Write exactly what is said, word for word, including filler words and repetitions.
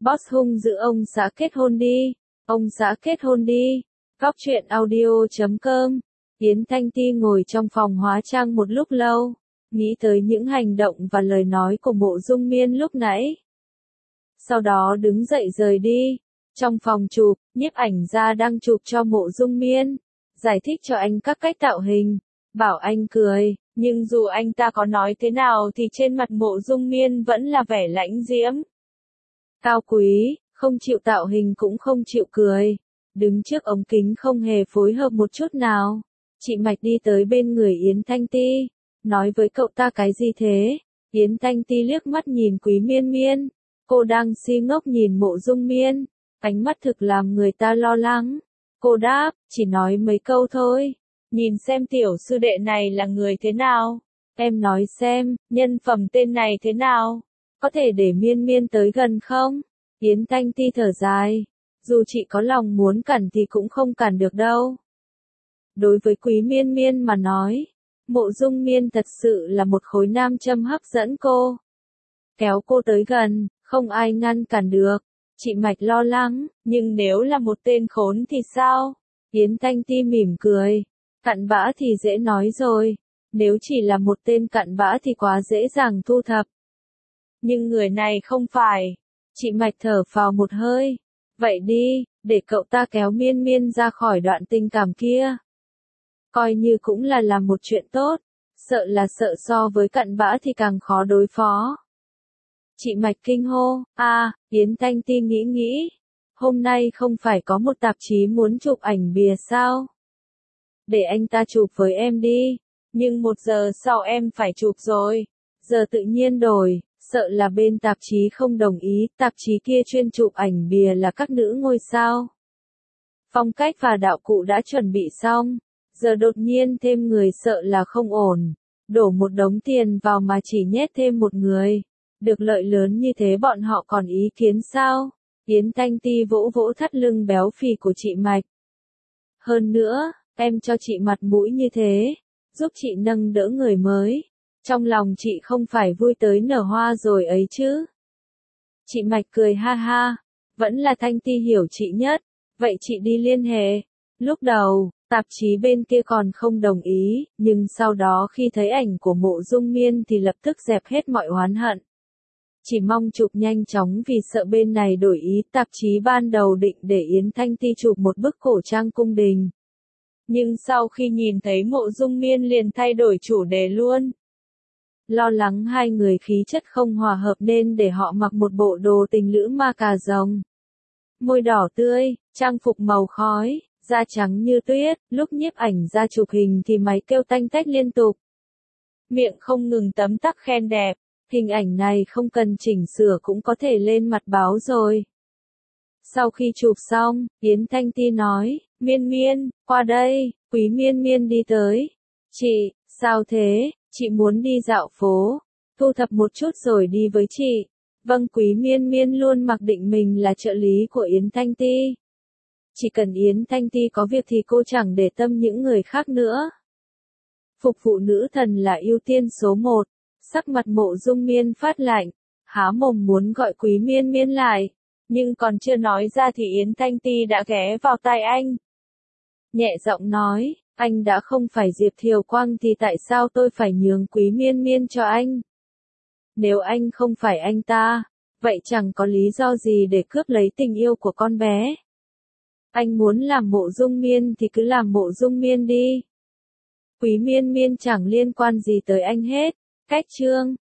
Boss hung dữ ông xã kết hôn đi, ông xã kết hôn đi. Góc truyện audio chấm com. Yến Thanh Ti ngồi trong phòng hóa trang một lúc lâu, nghĩ tới những hành động và lời nói của Mộ Dung Miên lúc nãy. Sau đó đứng dậy rời đi. Trong phòng chụp, nhiếp ảnh gia đang chụp cho Mộ Dung Miên, giải thích cho anh các cách tạo hình, bảo anh cười, nhưng dù anh ta có nói thế nào thì trên mặt Mộ Dung Miên vẫn là vẻ lãnh diễm. Cao quý, không chịu tạo hình cũng không chịu cười, đứng trước ống kính không hề phối hợp một chút nào. Chị Mạch đi tới bên người Yến Thanh Ti, nói với cậu ta cái gì thế? Yến Thanh Ti liếc mắt nhìn Quý Miên Miên, cô đang si ngốc nhìn Mộ Dung Miên, ánh mắt thực làm người ta lo lắng. Cô đáp, chỉ nói mấy câu thôi, nhìn xem tiểu sư đệ này là người thế nào, em nói xem, nhân phẩm tên này thế nào, có thể để Miên Miên tới gần không? Yến Thanh Ti thở dài, dù chị có lòng muốn cản thì cũng không cản được đâu. Đối với Quý Miên Miên mà nói, Mộ Dung Miên thật sự là một khối nam châm hấp dẫn cô. Kéo cô tới gần, không ai ngăn cản được. Chị Mạch lo lắng, nhưng nếu là một tên khốn thì sao? Yến Thanh Ti mỉm cười, cặn bã thì dễ nói rồi, nếu chỉ là một tên cặn bã thì quá dễ dàng thu thập. Nhưng người này không phải. Chị Mạch thở phào một hơi, vậy đi, để cậu ta kéo Miên Miên ra khỏi đoạn tình cảm kia. Coi như cũng là làm một chuyện tốt, sợ là sợ so với cặn bã thì càng khó đối phó. Chị Mạch kinh hô, a, à, Yến Thanh Ti nghĩ nghĩ, hôm nay không phải có một tạp chí muốn chụp ảnh bìa sao? Để anh ta chụp với em đi, nhưng một giờ sau em phải chụp rồi, giờ tự nhiên đổi, sợ là bên tạp chí không đồng ý, tạp chí kia chuyên chụp ảnh bìa là các nữ ngôi sao. Phong cách và đạo cụ đã chuẩn bị xong, giờ đột nhiên thêm người sợ là không ổn, đổ một đống tiền vào mà chỉ nhét thêm một người. Được lợi lớn như thế bọn họ còn ý kiến sao? Yến Thanh Ti vỗ vỗ thắt lưng béo phì của chị Mạch. Hơn nữa, em cho chị mặt mũi như thế, giúp chị nâng đỡ người mới. Trong lòng chị không phải vui tới nở hoa rồi ấy chứ? Chị Mạch cười ha ha, vẫn là Thanh Ti hiểu chị nhất, vậy chị đi liên hệ. Lúc đầu, tạp chí bên kia còn không đồng ý, nhưng sau đó khi thấy ảnh của Mộ Dung Miên thì lập tức dẹp hết mọi oán hận. Chỉ mong chụp nhanh chóng vì sợ bên này đổi ý, tạp chí ban đầu định để Yến Thanh Ti chụp một bức cổ trang cung đình. Nhưng sau khi nhìn thấy Mộ Dung Miên liền thay đổi chủ đề luôn. Lo lắng hai người khí chất không hòa hợp nên để họ mặc một bộ đồ tình lữ ma cà rồng. Môi đỏ tươi, trang phục màu khói, da trắng như tuyết, lúc nhiếp ảnh ra chụp hình thì máy kêu tanh tách liên tục. Miệng không ngừng tấm tắc khen đẹp. Hình ảnh này không cần chỉnh sửa cũng có thể lên mặt báo rồi. Sau khi chụp xong, Yến Thanh Ti nói, Miên Miên, qua đây, Quý Miên Miên đi tới. Chị, sao thế, chị muốn đi dạo phố, thu thập một chút rồi đi với chị. Vâng, Quý Miên Miên luôn mặc định mình là trợ lý của Yến Thanh Ti. Chỉ cần Yến Thanh Ti có việc thì cô chẳng để tâm những người khác nữa. Phục vụ nữ thần là ưu tiên số một. Sắc mặt Mộ Dung Miên phát lạnh, há mồm muốn gọi Quý Miên Miên lại, nhưng còn chưa nói ra thì Yến Thanh Ti đã ghé vào tai anh. Nhẹ giọng nói, anh đã không phải Diệp Thiều Quang thì tại sao tôi phải nhường Quý Miên Miên cho anh? Nếu anh không phải anh ta, vậy chẳng có lý do gì để cướp lấy tình yêu của con bé. Anh muốn làm Mộ Dung Miên thì cứ làm Mộ Dung Miên đi. Quý Miên Miên chẳng liên quan gì tới anh hết. Cách chương